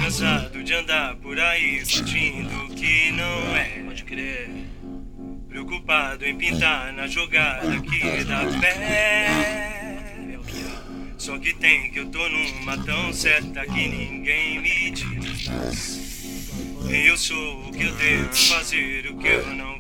cansado de andar por aí fingindo que não é. Pode crer. Preocupado em pintar na jogada que dá pé. Só que tem que eu tô numa tão certa que ninguém me diz. Eu sou o que eu devo fazer, o que eu não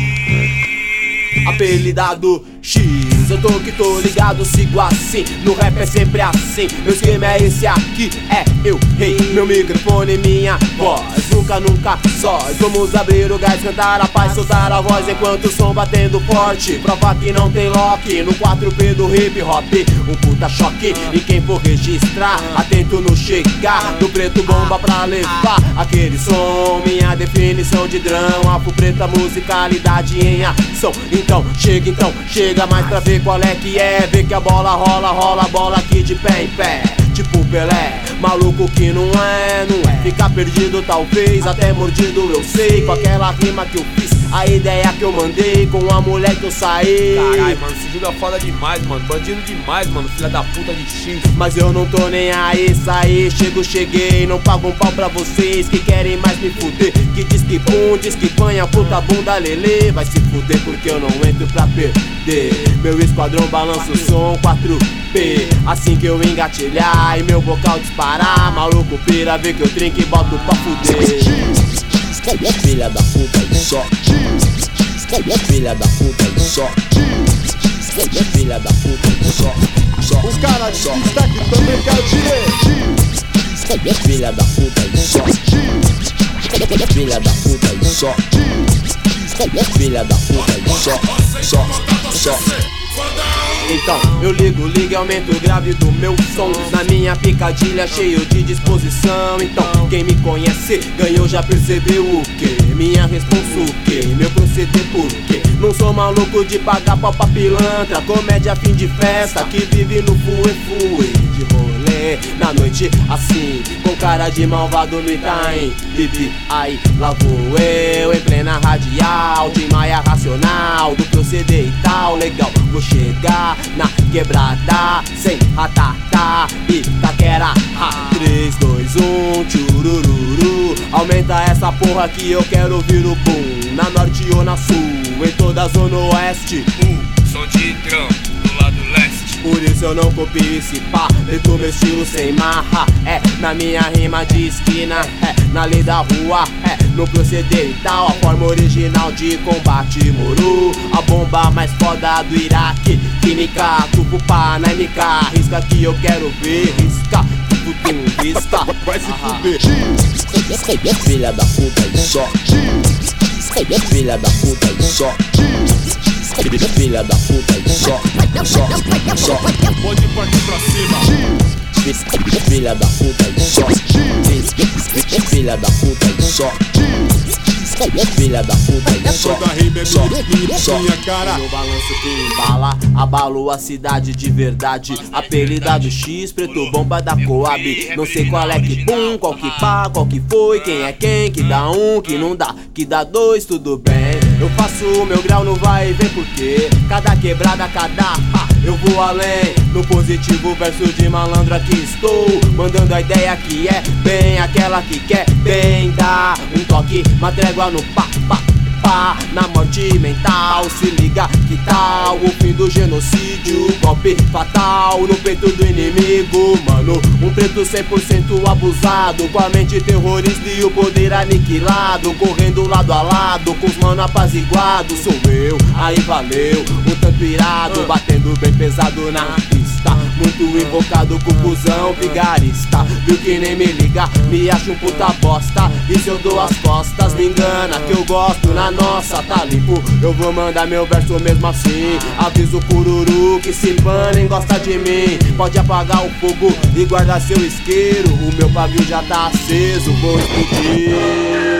fiz. Apelidado X, eu tô ligado, sigo assim. No rap é sempre assim, meu esquema é esse aqui, é eu rei. Meu microfone, minha voz, nunca sós. Vamos abrir o gás, cantar a paz, soltar a voz enquanto o som batendo forte. Prova que não tem lock, no 4P do hip hop. Um puta choque, e quem for registrar, atento no chegar. Do preto bomba pra levar aquele som. Minha definição de drão, afro preta, musicalidade em ação. Então chega mais pra ver qual é que é. Ver que a bola rola a bola aqui de pé em pé. Tipo Pelé, maluco que não é. Ficar perdido talvez, até mordido eu sei. Com aquela rima que eu fiz, a ideia que eu mandei, com a mulher que eu saí. Carai, mano, se Júlio é foda demais, mano. Bandido demais, mano, filha da puta de X. Mas eu não tô nem aí, saí, cheguei. Não pago um pau pra vocês que querem mais me fuder. Que diz que pum, diz que panha, puta bunda lelê. Vai se fuder porque eu não entro pra perder. Meu esquadrão balança o som 4P. Assim que eu engatilhar e meu vocal disparar, maluco pira, vê que eu trinco e boto pra fuder. Filha da puta e só. Filha da puta e só. Filha da puta e só. Os caras de destaque também querem dizer. Filha da puta e só. Filha da puta e só. Filha da puta e só. Então eu ligo e aumento o grave do meu som. Na minha picadilha cheio de disposição. Então quem me conhece ganhou, já percebeu o que? Minha responsa o que? Meu proceder por quê? Não sou maluco de pagar pau pra pilantra. Comédia fim de festa que vive no fue de rolê na noite assim, com cara de malvado no Itaim. Bibi, aí lá vou eu em plena radial, de maia racional, do proceder e tal. Legal, vou chegar na quebrada sem ratatá, Itaquera, 3, 2, 1, tchurururu. Aumenta essa porra que eu quero ouvir o boom. Na norte ou na sul, em toda a zona oeste. Som de drum do lado leste. Por isso eu não copio esse pá, leto meu estilo sem marra. É na minha rima de esquina, é na lei da rua, é no proceder e tal. A forma original de combate moro. A bomba mais foda do Iraque, química, tupupá na MK. Risca que eu quero ver, risca, tudo risca. Vai se fuder. Filha da puta e só. Filha da puta e só. Filha da puta e só. Pode partir pra cima. Filha da puta e só. Filha da puta e só. Filha da puta e só. Toda rima é minha cara. No balanço que embala, abalo a cidade de verdade. Apelidado X, preto bomba da Coab. Não sei qual é que pum, qual que pá, qual que foi, quem é quem, que dá um, que não dá, que dá dois, tudo bem. Eu faço o meu grau, não vai ver porquê. Cada quebrada, cada pá, eu vou além. No positivo, verso de malandro aqui estou, mandando a ideia que é bem aquela que quer bem dar um toque, uma trégua no pá, pá, pá, na morte mental. Se liga que tal o fim do genocídio, golpe fatal no peito do inimigo. Mano, um preto 100% abusado, com a mente terrorista e o poder aniquilado, correndo lado a lado com os mano apaziguados. Sou eu, aí valeu, um tanto irado, batendo bem pesado na pista. Muito invocado com cuzão vigarista, viu que nem me liga, me acha um puta bosta. E se eu dou as costas, me engana que eu gosto na nossa, tá limpo. Eu vou mandar meu verso mesmo assim. Aviso o cururu que se panem gosta de mim. Pode apagar o fogo e guardar seu isqueiro, o meu pavio já tá aceso, vou explodir.